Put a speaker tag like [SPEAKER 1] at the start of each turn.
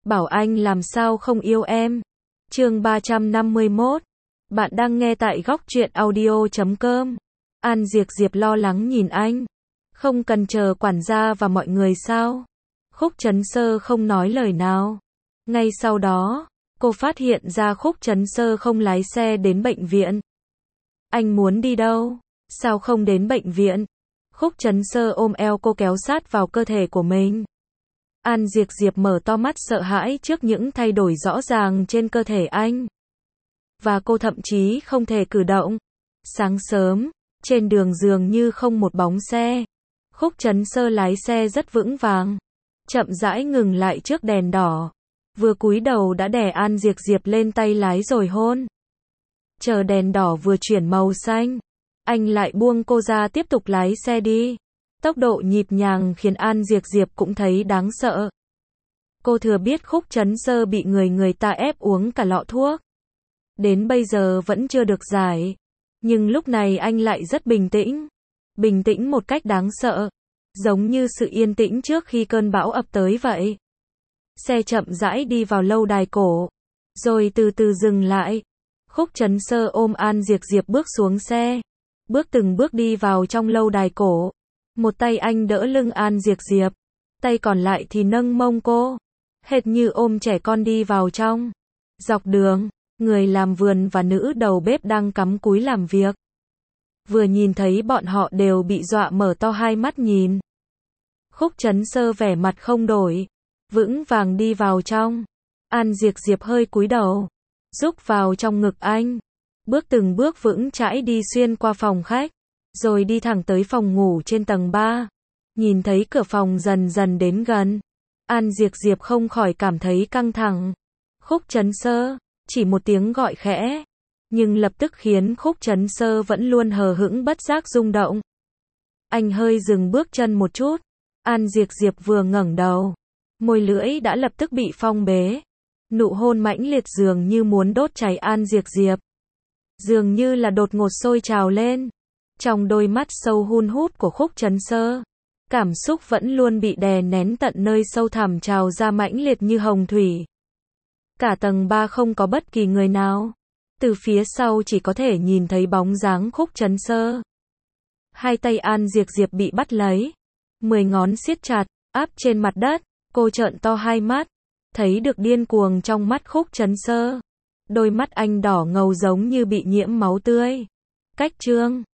[SPEAKER 1] bảo anh làm sao không yêu em. Chương 351. Bạn đang nghe tại góc truyện audio.com. An Diệp Diệp lo lắng nhìn anh. Không cần chờ quản gia và mọi người sao? Khúc Trấn Sơ không nói lời nào. Ngay sau đó, cô phát hiện ra Khúc Trấn Sơ không lái xe đến bệnh viện. Anh muốn đi đâu? Sao không đến bệnh viện? Khúc Trấn Sơ ôm eo cô kéo sát vào cơ thể của mình. An Diệp Diệp mở to mắt sợ hãi trước những thay đổi rõ ràng trên cơ thể anh. Và cô thậm chí không thể cử động. Sáng sớm, trên đường dường như không một bóng xe. Khúc Trấn Sơ lái xe rất vững vàng, chậm rãi ngừng lại trước đèn đỏ. Vừa cúi đầu đã đè An Diệp Diệp lên tay lái rồi hôn. Chờ đèn đỏ vừa chuyển màu xanh, anh lại buông cô ra tiếp tục lái xe đi. Tốc độ nhịp nhàng khiến An Diệp Diệp cũng thấy đáng sợ. Cô thừa biết Khúc Trấn Sơ bị người ta ép uống cả lọ thuốc. Đến bây giờ vẫn chưa được giải. Nhưng lúc này anh lại rất bình tĩnh. Bình tĩnh một cách đáng sợ. Giống như sự yên tĩnh trước khi cơn bão ập tới vậy. Xe chậm rãi đi vào lâu đài cổ. Rồi từ từ dừng lại. Khúc Trấn Sơ ôm An Diệp Diệp bước xuống xe. Bước từng bước đi vào trong lâu đài cổ. Một tay anh đỡ lưng An Diệp Diệp. Tay còn lại thì nâng mông cô. Hệt như ôm trẻ con đi vào trong. Dọc đường, người làm vườn và nữ đầu bếp đang cắm cúi làm việc. Vừa nhìn thấy bọn họ đều bị dọa mở to hai mắt nhìn. Khúc Trấn Sơ vẻ mặt không đổi. Vững vàng đi vào trong. An Diệp Diệp hơi cúi đầu. Rúc vào trong ngực anh. Bước từng bước vững chãi đi xuyên qua phòng khách. Rồi đi thẳng tới phòng ngủ trên tầng 3. Nhìn thấy cửa phòng dần dần đến gần. An Diệp Diệp không khỏi cảm thấy căng thẳng. Khúc Trấn Sơ, chỉ một tiếng gọi khẽ. Nhưng lập tức khiến Khúc Trấn Sơ vẫn luôn hờ hững bất giác rung động. Anh hơi dừng bước chân một chút. An Diệp Diệp vừa ngẩng đầu. Môi lưỡi đã lập tức bị phong bế. Nụ hôn mãnh liệt dường như muốn đốt cháy An Diệp Diệp. Dường như là đột ngột sôi trào lên. Trong đôi mắt sâu hun hút của Khúc Trấn Sơ, cảm xúc vẫn luôn bị đè nén tận nơi sâu thẳm trào ra mãnh liệt như hồng thủy. Cả tầng 3 không có bất kỳ người nào. Từ phía sau chỉ có thể nhìn thấy bóng dáng Khúc Trấn Sơ. Hai tay An Diệp Diệp bị bắt lấy. 10 ngón siết chặt, áp trên mặt đất. Cô trợn to hai mắt. Thấy được điên cuồng trong mắt Khúc Trấn Sơ. Đôi mắt anh đỏ ngầu giống như bị nhiễm máu tươi. Cách chương